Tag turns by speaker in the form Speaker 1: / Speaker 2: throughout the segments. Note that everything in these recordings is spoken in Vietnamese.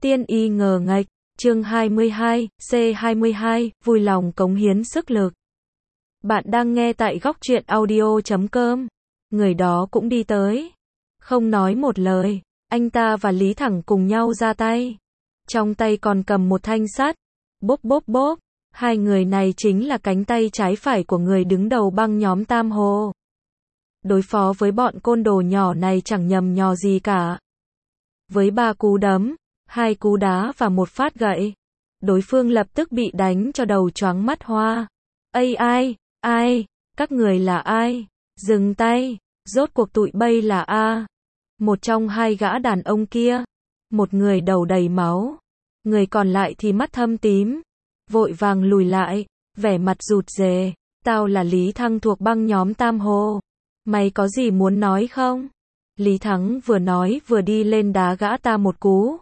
Speaker 1: Tiên y ngờ nghệch, chương 22, C22, vui lòng cống hiến sức lực. Bạn đang nghe tại góc truyện audio.com. Người đó cũng đi tới. Không nói một lời, anh ta và Lý Thẳng cùng nhau ra tay. Trong tay còn cầm một thanh sắt. Bốp bốp bốp. Hai người này chính là cánh tay trái phải của người đứng đầu băng nhóm Tam Hồ. Đối phó với bọn côn đồ nhỏ này chẳng nhầm nhò gì cả. Với 3 cú đấm, 2 cú đá và một phát gậy, đối phương lập tức bị đánh cho đầu choáng mắt hoa. Ây ai, các người là ai? Dừng tay, rốt cuộc tụi bay là A. Một trong hai gã đàn ông kia, một người đầu đầy máu, người còn lại thì mắt thâm tím, vội vàng lùi lại, vẻ mặt rụt rè. Tao là Lý Thăng thuộc băng nhóm Tam Hồ. Mày có gì muốn nói không? Lý Thắng vừa nói vừa đi lên đá gã ta một cú.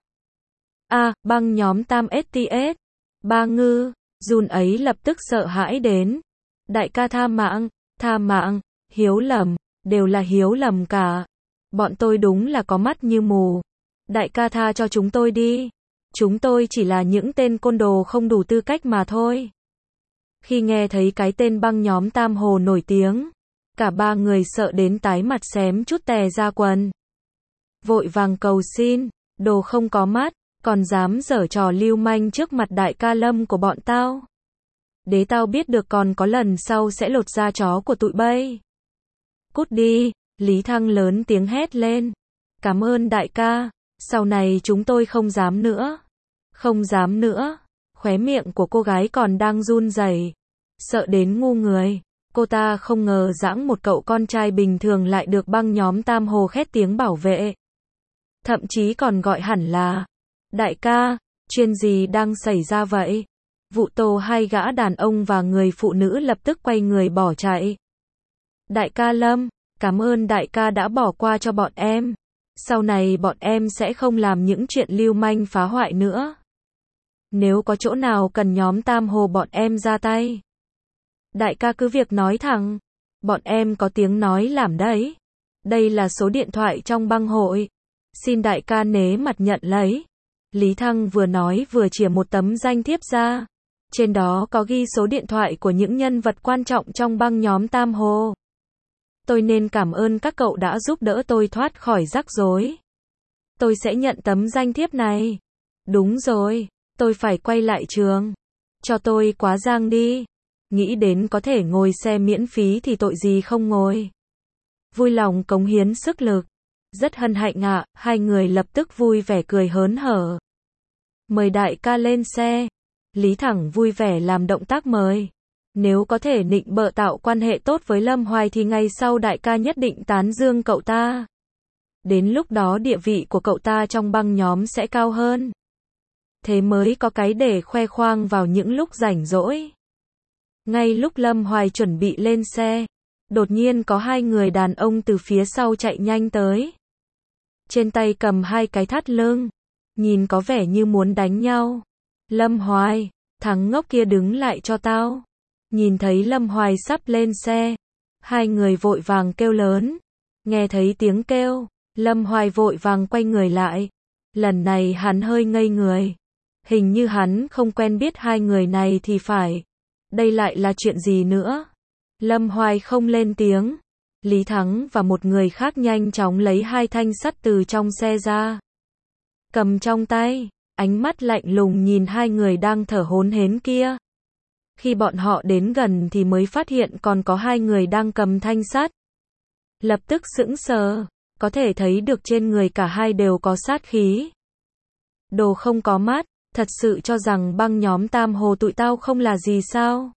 Speaker 1: Băng nhóm Tam STS. Ba Ngư, run ấy lập tức sợ hãi đến. Đại ca tha mạng, hiếu lầm, đều là hiếu lầm cả. Bọn tôi đúng là có mắt như mù. Đại ca tha cho chúng tôi đi. Chúng tôi chỉ là những tên côn đồ không đủ tư cách mà thôi. Khi nghe thấy cái tên băng nhóm Tam Hồ nổi tiếng, cả ba người sợ đến tái mặt xém chút tè ra quần. Vội vàng cầu xin, đồ không có mắt, còn dám giở trò lưu manh trước mặt đại ca Lâm của bọn tao. Để tao biết được còn có lần sau sẽ lột da chó của tụi bay. Cút đi, Lý Thăng lớn tiếng hét lên. Cảm ơn đại ca, sau này chúng tôi không dám nữa. Không dám nữa. Khóe miệng của cô gái còn đang run rẩy, sợ đến ngu người. Cô ta không ngờ giãng một cậu con trai bình thường lại được băng nhóm Tam Hồ khét tiếng bảo vệ. Thậm chí còn gọi hẳn là đại ca, chuyện gì đang xảy ra vậy? Vụ tổ hai gã đàn ông và người phụ nữ lập tức quay người bỏ chạy. Đại ca Lâm, cảm ơn đại ca đã bỏ qua cho bọn em. Sau này bọn em sẽ không làm những chuyện lưu manh phá hoại nữa. Nếu có chỗ nào cần nhóm Tam Hồ bọn em ra tay. Đại ca cứ việc nói thẳng. Bọn em có tiếng nói làm đấy. Đây là số điện thoại trong băng hội. Xin đại ca nể mặt nhận lấy. Lý Thăng vừa nói vừa chìa một tấm danh thiếp ra. Trên đó có ghi số điện thoại của những nhân vật quan trọng trong băng nhóm Tam Hồ. Tôi nên cảm ơn các cậu đã giúp đỡ tôi thoát khỏi rắc rối. Tôi sẽ nhận tấm danh thiếp này. Đúng rồi, tôi phải quay lại trường. Cho tôi quá giang đi. Nghĩ đến có thể ngồi xe miễn phí thì tội gì không ngồi. Vui lòng cống hiến sức lực. Rất hân hạnh ạ, hai người lập tức vui vẻ cười hớn hở. Mời đại ca lên xe. Lý Thẳng vui vẻ làm động tác mời. Nếu có thể nịnh bợ tạo quan hệ tốt với Lâm Hoài thì ngày sau đại ca nhất định tán dương cậu ta. Đến lúc đó địa vị của cậu ta trong băng nhóm sẽ cao hơn. Thế mới có cái để khoe khoang vào những lúc rảnh rỗi. Ngay lúc Lâm Hoài chuẩn bị lên xe, đột nhiên có hai người đàn ông từ phía sau chạy nhanh tới. Trên tay cầm hai cái thắt lưng, nhìn có vẻ như muốn đánh nhau. Lâm Hoài, thằng ngốc kia đứng lại cho tao. Nhìn thấy Lâm Hoài sắp lên xe, hai người vội vàng kêu lớn. Nghe thấy tiếng kêu, Lâm Hoài vội vàng quay người lại. Lần này hắn hơi ngây người. Hình như hắn không quen biết hai người này thì phải. Đây lại là chuyện gì nữa? Lâm Hoài không lên tiếng. Lý Thắng và một người khác nhanh chóng lấy hai thanh sắt từ trong xe ra. Cầm trong tay, ánh mắt lạnh lùng nhìn hai người đang thở hổn hển kia. Khi bọn họ đến gần thì mới phát hiện còn có hai người đang cầm thanh sắt. Lập tức sững sờ, có thể thấy được trên người cả hai đều có sát khí. Đồ không có mắt, thật sự cho rằng băng nhóm Tam Hồ tụi tao không là gì sao?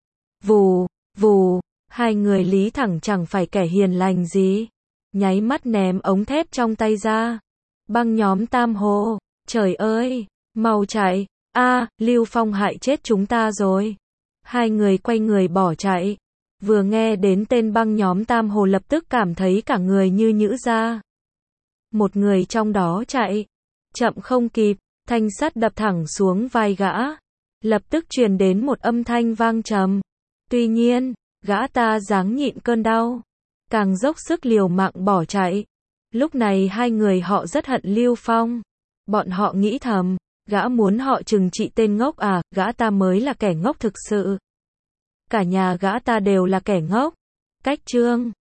Speaker 1: Vù, hai người Lý Thẳng chẳng phải kẻ hiền lành gì. Nháy mắt ném ống thép trong tay ra. Băng nhóm Tam Hồ, trời ơi, mau chạy, Lưu Phong hại chết chúng ta rồi. Hai người quay người bỏ chạy. Vừa nghe đến tên băng nhóm Tam Hồ lập tức cảm thấy cả người như nhũ ra. Một người trong đó chạy, chậm không kịp, thanh sắt đập thẳng xuống vai gã. Lập tức truyền đến một âm thanh vang trầm. Tuy nhiên, gã ta ráng nhịn cơn đau, càng dốc sức liều mạng bỏ chạy. Lúc này hai người họ rất hận Lưu Phong. Bọn họ nghĩ thầm, gã muốn họ trừng trị tên ngốc à, gã ta mới là kẻ ngốc thực sự. Cả nhà gã ta đều là kẻ ngốc. Cách chương